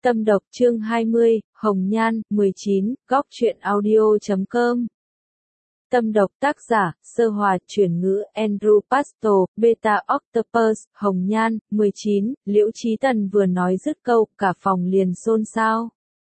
Tâm độc chương 20, Hồng Nhan, 19, góc truyện audio.com. Tâm độc tác giả, Sơ Hòa, chuyển ngữ, Andrew Pastor, Beta Octopus, Hồng Nhan, 19, Liễu Chí Tần vừa nói dứt câu, cả phòng liền xôn xao.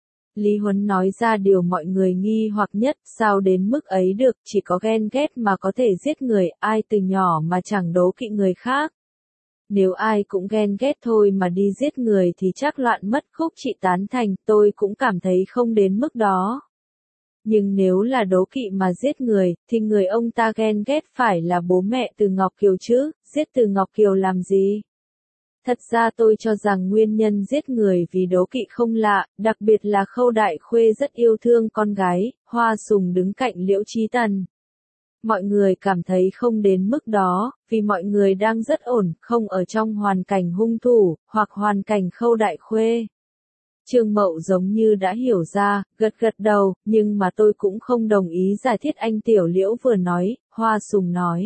Lý Huấn nói ra điều mọi người nghi hoặc nhất, sao đến mức ấy được, chỉ có ghen ghét mà có thể giết người, ai từ nhỏ mà chẳng đố kỵ người khác. Nếu ai cũng ghen ghét thôi mà đi giết người thì chắc loạn mất. Khúc Chị tán thành, tôi cũng cảm thấy không đến mức đó. Nhưng nếu là đố kỵ mà giết người, thì người ông ta ghen ghét phải là bố mẹ Từ Ngọc Kiều chứ, giết Từ Ngọc Kiều làm gì? Thật ra tôi cho rằng nguyên nhân giết người vì đố kỵ không lạ, đặc biệt là Khâu Đại Khuê rất yêu thương con gái, Hoa Sùng đứng cạnh Liễu Chí Tần. Mọi người cảm thấy không đến mức đó, vì mọi người đang rất ổn, không ở trong hoàn cảnh hung thủ, hoặc hoàn cảnh Khâu Đại Khuê. Trương Mậu giống như đã hiểu ra, gật gật đầu, nhưng mà tôi cũng không đồng ý giải thích anh Tiểu Liễu vừa nói, Hoa Sùng nói.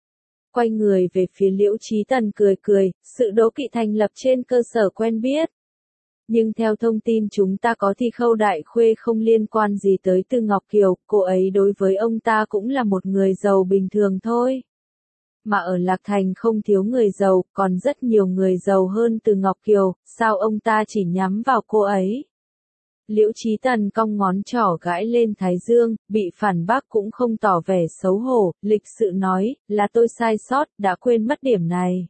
Quay người về phía Liễu Chí Tần cười cười, sự đố kỵ thành lập trên cơ sở quen biết. Nhưng theo thông tin chúng ta có thì Khâu Đại Khuê không liên quan gì tới Từ Ngọc Kiều, cô ấy đối với ông ta cũng là một người giàu bình thường thôi. Mà ở Lạc Thành không thiếu người giàu, còn rất nhiều người giàu hơn Từ Ngọc Kiều, sao ông ta chỉ nhắm vào cô ấy? Liễu Chí Tần cong ngón trỏ gãi lên thái dương, bị phản bác cũng không tỏ vẻ xấu hổ, lịch sự nói, là tôi sai sót, đã quên mất điểm này.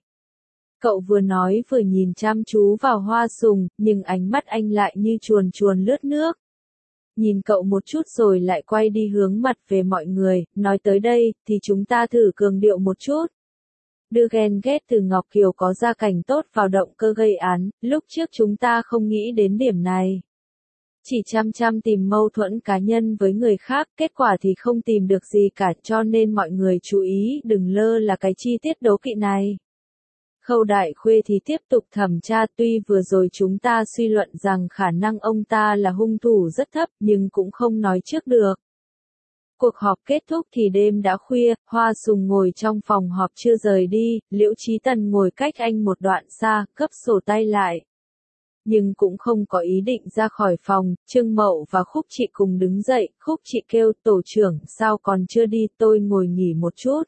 Cậu vừa nói vừa nhìn chăm chú vào Hoa Sùng, nhưng ánh mắt anh lại như chuồn chuồn lướt nước. Nhìn cậu một chút rồi lại quay đi hướng mặt về mọi người, nói tới đây, thì chúng ta thử cường điệu một chút. Đưa ghen ghét Từ Ngọc Kiều có gia cảnh tốt vào động cơ gây án, lúc trước chúng ta không nghĩ đến điểm này. Chỉ chăm tìm mâu thuẫn cá nhân với người khác, kết quả thì không tìm được gì cả, cho nên mọi người chú ý đừng lơ là cái chi tiết đố kỵ này. Khâu Đại Khuê thì tiếp tục thẩm tra, tuy vừa rồi chúng ta suy luận rằng khả năng ông ta là hung thủ rất thấp, nhưng cũng không nói trước được. Cuộc họp kết thúc thì đêm đã khuya, Hoa Sùng ngồi trong phòng họp chưa rời đi, Liễu Chí Tần ngồi cách anh một đoạn xa, gấp sổ tay lại. Nhưng cũng không có ý định ra khỏi phòng, Trương Mậu và Khúc Chị cùng đứng dậy, Khúc Chị kêu tổ trưởng, sao còn chưa đi, tôi ngồi nghỉ một chút.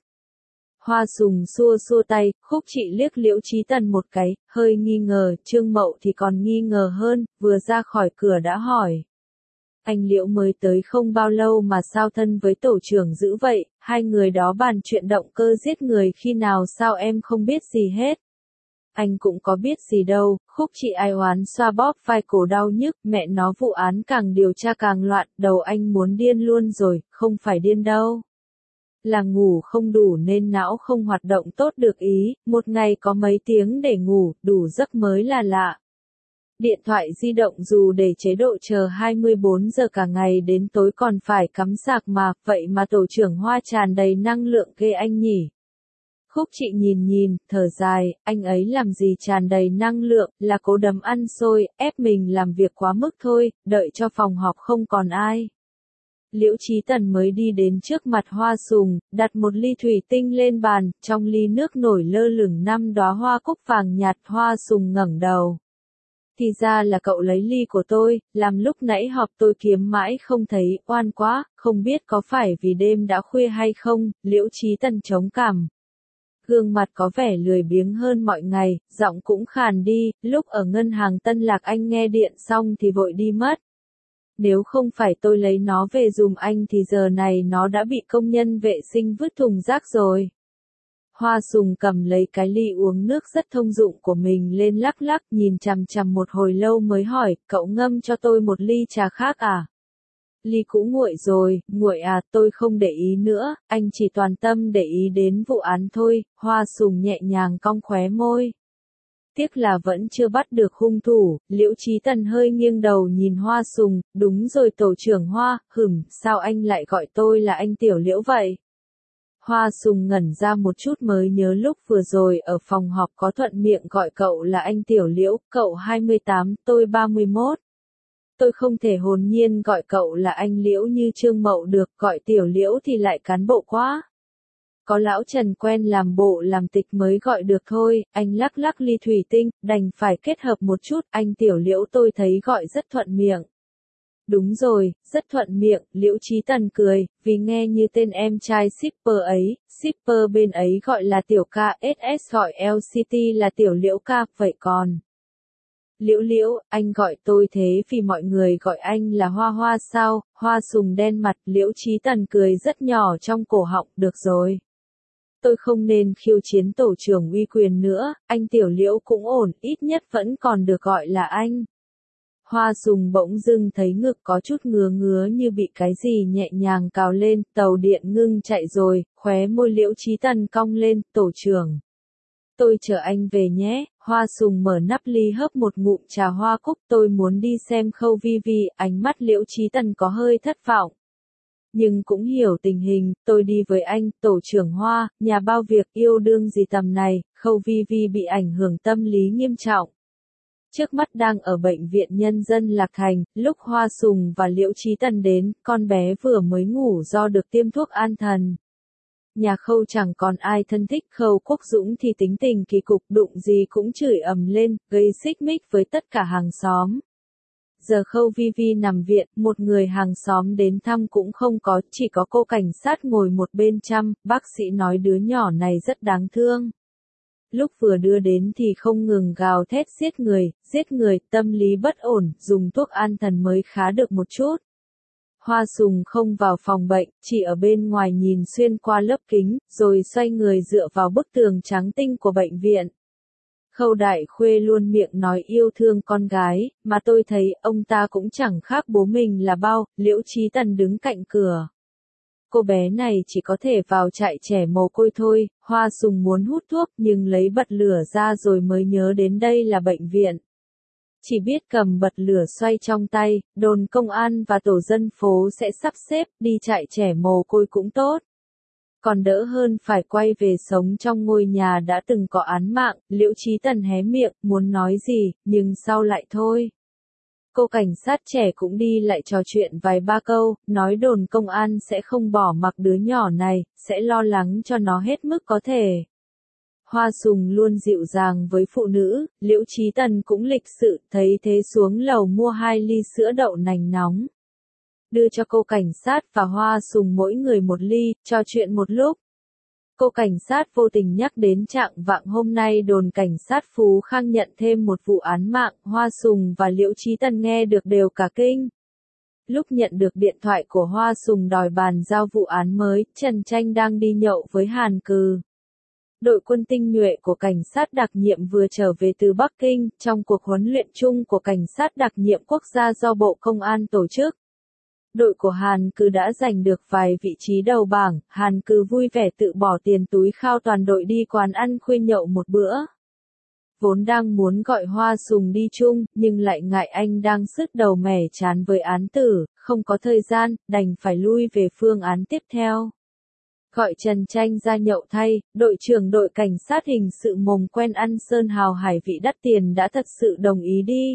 Hoa Sùng xua xua tay, Khúc Chị liếc Liễu Chí Tần một cái, hơi nghi ngờ, Trương Mậu thì còn nghi ngờ hơn, vừa ra khỏi cửa đã hỏi. Anh Liễu mới tới không bao lâu mà sao thân với tổ trưởng dữ vậy, hai người đó bàn chuyện động cơ giết người khi nào sao em không biết gì hết. Anh cũng có biết gì đâu, Khúc Chị ai oán xoa bóp vai cổ đau nhức, mẹ nó vụ án càng điều tra càng loạn, đầu anh muốn điên luôn rồi, không phải điên đâu. Là ngủ không đủ nên não không hoạt động tốt được ý, một ngày có mấy tiếng để ngủ, đủ giấc mới là lạ. Điện thoại di động dù để chế độ chờ 24 giờ cả ngày đến tối còn phải cắm sạc mà, vậy mà tổ trưởng Hoa tràn đầy năng lượng ghê anh nhỉ. Khúc Chị nhìn, thở dài, anh ấy làm gì tràn đầy năng lượng, là cố đấm ăn xôi, ép mình làm việc quá mức thôi, đợi cho phòng họp không còn ai. Liễu Chí Tần mới đi đến trước mặt Hoa Sùng, đặt một ly thủy tinh lên bàn, trong ly nước nổi lơ lửng 5 đóa hoa cúc vàng nhạt. Hoa Sùng ngẩng đầu. Thì ra là cậu lấy ly của tôi, làm lúc nãy họp tôi kiếm mãi không thấy, oan quá, không biết có phải vì đêm đã khuya hay không, Liễu Chí Tần chống cằm. Gương mặt có vẻ lười biếng hơn mọi ngày, giọng cũng khàn đi, lúc ở ngân hàng Tân Lạc anh nghe điện xong thì vội đi mất. Nếu không phải tôi lấy nó về dùm anh thì giờ này nó đã bị công nhân vệ sinh vứt thùng rác rồi. Hoa Sùng cầm lấy cái ly uống nước rất thông dụng của mình lên lắc lắc, nhìn chằm chằm một hồi lâu mới hỏi, cậu ngâm cho tôi một ly trà khác à? Ly cũ nguội rồi, nguội à, tôi không để ý nữa, anh chỉ toàn tâm để ý đến vụ án thôi. Hoa Sùng nhẹ nhàng cong khóe môi. Tiếc là vẫn chưa bắt được hung thủ, Liễu Chí Tần hơi nghiêng đầu nhìn Hoa Sùng, đúng rồi tổ trưởng Hoa, sao anh lại gọi tôi là anh Tiểu Liễu vậy? Hoa Sùng ngẩn ra một chút mới nhớ lúc vừa rồi ở phòng họp có thuận miệng gọi cậu là anh Tiểu Liễu, cậu 28, tôi 31. Tôi không thể hồn nhiên gọi cậu là anh Liễu như Trương Mậu được, gọi Tiểu Liễu thì lại cán bộ quá. có lão Trần quen làm bộ làm tịch mới gọi được thôi, anh lắc lắc ly thủy tinh, đành phải kết hợp một chút, anh Tiểu Liễu tôi thấy gọi rất thuận miệng. Đúng rồi, rất thuận miệng, Liễu Chí Tần cười, vì nghe như tên em trai shipper ấy, shipper bên ấy gọi là Tiểu Ca, SS gọi LCT là Tiểu Liễu Ca, vậy còn. Liễu Liễu, anh gọi tôi thế vì mọi người gọi anh là Hoa Hoa sao, Hoa Sùng đen mặt, Liễu Chí Tần cười rất nhỏ trong cổ họng, được rồi. Tôi không nên khiêu chiến tổ trưởng uy quyền nữa, anh Tiểu Liễu cũng ổn, ít nhất vẫn còn được gọi là anh. Hoa Sùng bỗng dưng thấy ngực có chút ngứa ngứa như bị cái gì nhẹ nhàng cào lên, tàu điện ngưng chạy rồi, khóe môi Liễu Chí Tần cong lên, tổ trưởng. Tôi chờ anh về nhé, Hoa Sùng mở nắp ly hớp một ngụm trà hoa cúc, tôi muốn đi xem Khâu Vi Vi, ánh mắt Liễu Chí Tần có hơi thất vọng. Nhưng cũng hiểu tình hình, tôi đi với anh, tổ trưởng Hoa, nhà bao việc yêu đương gì tầm này, Khâu Vi Vi bị ảnh hưởng tâm lý nghiêm trọng. Trước mắt đang ở bệnh viện nhân dân Lạc Thành, lúc Hoa Sùng và Liễu Chí Tần đến, con bé vừa mới ngủ do được tiêm thuốc an thần. Nhà Khâu chẳng còn ai thân thích, Khâu Quốc Dũng thì tính tình kỳ cục, đụng gì cũng chửi ầm lên, gây xích mích với tất cả hàng xóm. Giờ Khâu Vi Vi nằm viện, một người hàng xóm đến thăm cũng không có, chỉ có cô cảnh sát ngồi một bên chăm, bác sĩ nói đứa nhỏ này rất đáng thương. Lúc vừa đưa đến thì không ngừng gào thét giết người, tâm lý bất ổn, dùng thuốc an thần mới khá được một chút. Hoa Sùng không vào phòng bệnh, chỉ ở bên ngoài nhìn xuyên qua lớp kính, rồi xoay người dựa vào bức tường trắng tinh của bệnh viện. Khâu Đại Khuê luôn miệng nói yêu thương con gái, mà tôi thấy ông ta cũng chẳng khác bố mình là bao, Liễu Chí Tần đứng cạnh cửa. Cô bé này chỉ có thể vào trại trẻ mồ côi thôi, Hoa Sùng muốn hút thuốc nhưng lấy bật lửa ra rồi mới nhớ đến đây là bệnh viện. Chỉ biết cầm bật lửa xoay trong tay, đồn công an và tổ dân phố sẽ sắp xếp, đi trại trẻ mồ côi cũng tốt. Còn đỡ hơn phải quay về sống trong ngôi nhà đã từng có án mạng, Liễu Chí Tần hé miệng, muốn nói gì, nhưng sau lại thôi. Cô cảnh sát trẻ cũng đi lại trò chuyện vài ba câu, nói đồn công an sẽ không bỏ mặc đứa nhỏ này, sẽ lo lắng cho nó hết mức có thể. Hoa Sùng luôn dịu dàng với phụ nữ, Liễu Chí Tần cũng lịch sự, thấy thế xuống lầu mua 2 ly sữa đậu nành nóng. Đưa cho cô cảnh sát và Hoa Sùng mỗi người một ly, trò chuyện một lúc. Cô cảnh sát vô tình nhắc đến trạng vạng hôm nay đồn cảnh sát Phú Khang nhận thêm một vụ án mạng, Hoa Sùng và Liễu Chí Tần nghe được đều cả kinh. Lúc nhận được điện thoại của Hoa Sùng đòi bàn giao vụ án mới, Trần Tranh đang đi nhậu với Hàn Cừ. Đội quân tinh nhuệ của cảnh sát đặc nhiệm vừa trở về từ Bắc Kinh, trong cuộc huấn luyện chung của cảnh sát đặc nhiệm quốc gia do Bộ Công an tổ chức. Đội của Hàn Cừ đã giành được vài vị trí đầu bảng, Hàn Cừ vui vẻ tự bỏ tiền túi khao toàn đội đi quán ăn khuya nhậu một bữa. Vốn đang muốn gọi Hoa Sùng đi chung, nhưng lại ngại anh đang sứt đầu mẻ chán với án tử, không có thời gian, đành phải lui về phương án tiếp theo. Gọi Trần Tranh ra nhậu thay, đội trưởng đội cảnh sát hình sự mồm quen ăn sơn hào hải vị đắt tiền đã thật sự đồng ý đi.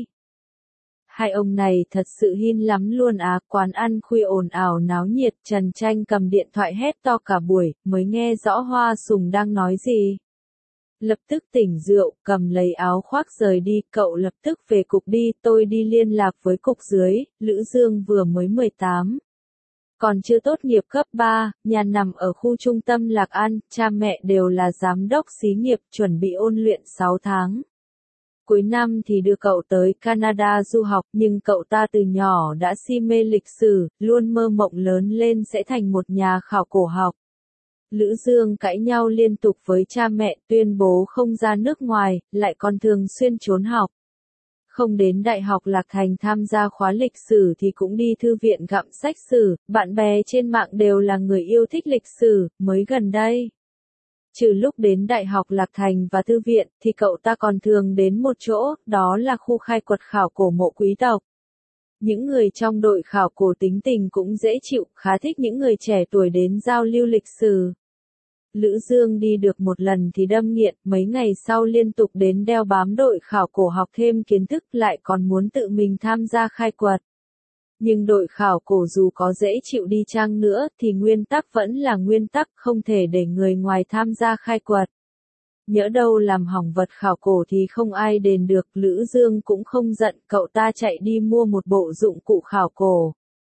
Hai ông này thật sự hiên lắm luôn á, quán ăn khuya ồn ào náo nhiệt, Trần Tranh cầm điện thoại hét to cả buổi, mới nghe rõ Hoa Sùng đang nói gì. Lập tức tỉnh rượu, cầm lấy áo khoác rời đi, cậu lập tức về cục đi, tôi đi liên lạc với cục dưới, Lữ Dương vừa mới 18. Còn chưa tốt nghiệp cấp 3, nhà nằm ở khu trung tâm Lạc An, cha mẹ đều là giám đốc xí nghiệp, chuẩn bị ôn luyện 6 tháng. Cuối năm thì đưa cậu tới Canada du học, nhưng cậu ta từ nhỏ đã si mê lịch sử, luôn mơ mộng lớn lên sẽ thành một nhà khảo cổ học. Lữ Dương cãi nhau liên tục với cha mẹ, tuyên bố không ra nước ngoài, lại còn thường xuyên trốn học. Không đến Đại học Lạc Thành tham gia khóa lịch sử thì cũng đi thư viện gặm sách sử, bạn bè trên mạng đều là người yêu thích lịch sử, mới gần đây. Trừ lúc đến Đại học Lạc Thành và thư viện, thì cậu ta còn thường đến một chỗ, đó là khu khai quật khảo cổ mộ quý tộc. Những người trong đội khảo cổ tính tình cũng dễ chịu, khá thích những người trẻ tuổi đến giao lưu lịch sử. Lữ Dương đi được một lần thì đâm nghiện, mấy ngày sau liên tục đến đeo bám đội khảo cổ học thêm kiến thức lại còn muốn tự mình tham gia khai quật. Nhưng đội khảo cổ dù có dễ chịu đi chăng nữa thì nguyên tắc vẫn là nguyên tắc, không thể để người ngoài tham gia khai quật. Nhỡ đâu làm hỏng vật khảo cổ thì không ai đền được, Lữ Dương cũng không giận, cậu ta chạy đi mua một bộ dụng cụ khảo cổ.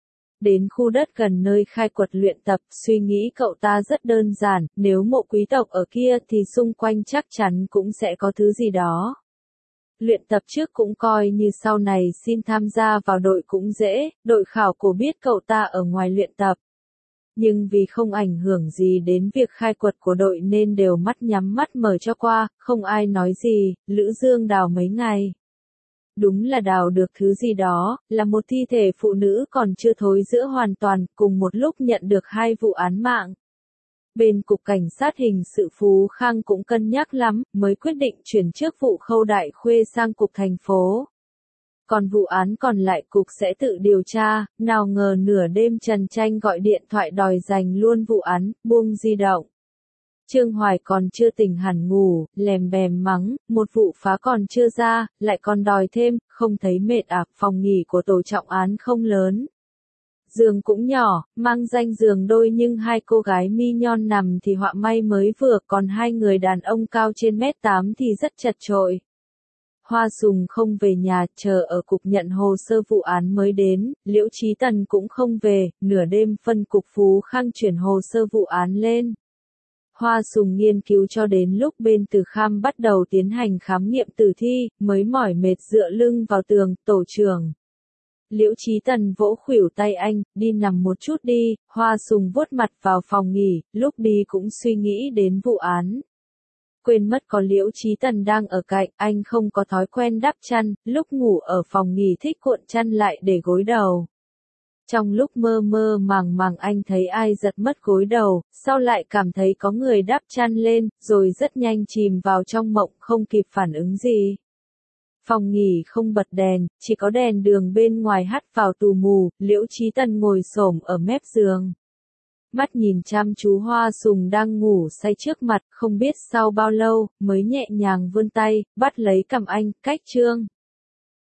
Đến khu đất gần nơi khai quật luyện tập, suy nghĩ cậu ta rất đơn giản, nếu mộ quý tộc ở kia thì xung quanh chắc chắn cũng sẽ có thứ gì đó. Luyện tập trước cũng coi như sau này xin tham gia vào đội cũng dễ, đội khảo cổ biết cậu ta ở ngoài luyện tập. Nhưng vì không ảnh hưởng gì đến việc khai quật của đội nên đều mắt nhắm mắt mở cho qua, không ai nói gì. Lữ Dương đào mấy ngày. Đúng là đào được thứ gì đó, là một thi thể phụ nữ còn chưa thối rữa hoàn toàn, cùng một lúc nhận được 2 vụ án mạng. Bên Cục Cảnh sát Hình sự Phú Khang cũng cân nhắc lắm, mới quyết định chuyển chức vụ Khâu Đại Khuê sang Cục thành phố. Còn vụ án còn lại Cục sẽ tự điều tra, nào ngờ nửa đêm Trần Tranh gọi điện thoại đòi giành luôn vụ án, buông di động. Trương Hoài còn chưa tỉnh hẳn ngủ, lèm bèm mắng, một vụ phá còn chưa ra, lại còn đòi thêm, không thấy mệt à, phòng nghỉ của tổ trọng án không lớn. Giường cũng nhỏ, mang danh giường đôi nhưng 2 cô gái mi nhon nằm thì họa may mới vừa, còn 2 người đàn ông cao trên 1m8 thì rất chật chội. Hoa Sùng không về nhà, chờ ở cục nhận hồ sơ vụ án mới đến, Liễu Chí Tần cũng không về, nửa đêm phân cục Phú Khang chuyển hồ sơ vụ án lên. Hoa Sùng nghiên cứu cho đến lúc bên Từ Kham bắt đầu tiến hành khám nghiệm tử thi, mới mỏi mệt dựa lưng vào tường, tổ trưởng. Liễu Chí Tần vỗ khuỷu tay anh, đi nằm một chút đi, Hoa Sùng vuốt mặt vào phòng nghỉ, lúc đi cũng suy nghĩ đến vụ án. Quên mất có Liễu Chí Tần đang ở cạnh, anh không có thói quen đắp chăn, lúc ngủ ở phòng nghỉ thích cuộn chăn lại để gối đầu. Trong lúc mơ mơ màng màng anh thấy ai giật mất gối đầu, sau lại cảm thấy có người đắp chăn lên, rồi rất nhanh chìm vào trong mộng không kịp phản ứng gì. Phòng nghỉ không bật đèn, chỉ có đèn đường bên ngoài hắt vào tù mù, Liễu Chí Tần ngồi xổm ở mép giường. Mắt nhìn chăm chú Hoa Sùng đang ngủ say trước mặt, không biết sau bao lâu, mới nhẹ nhàng vươn tay, bắt lấy cằm anh, cách Trương.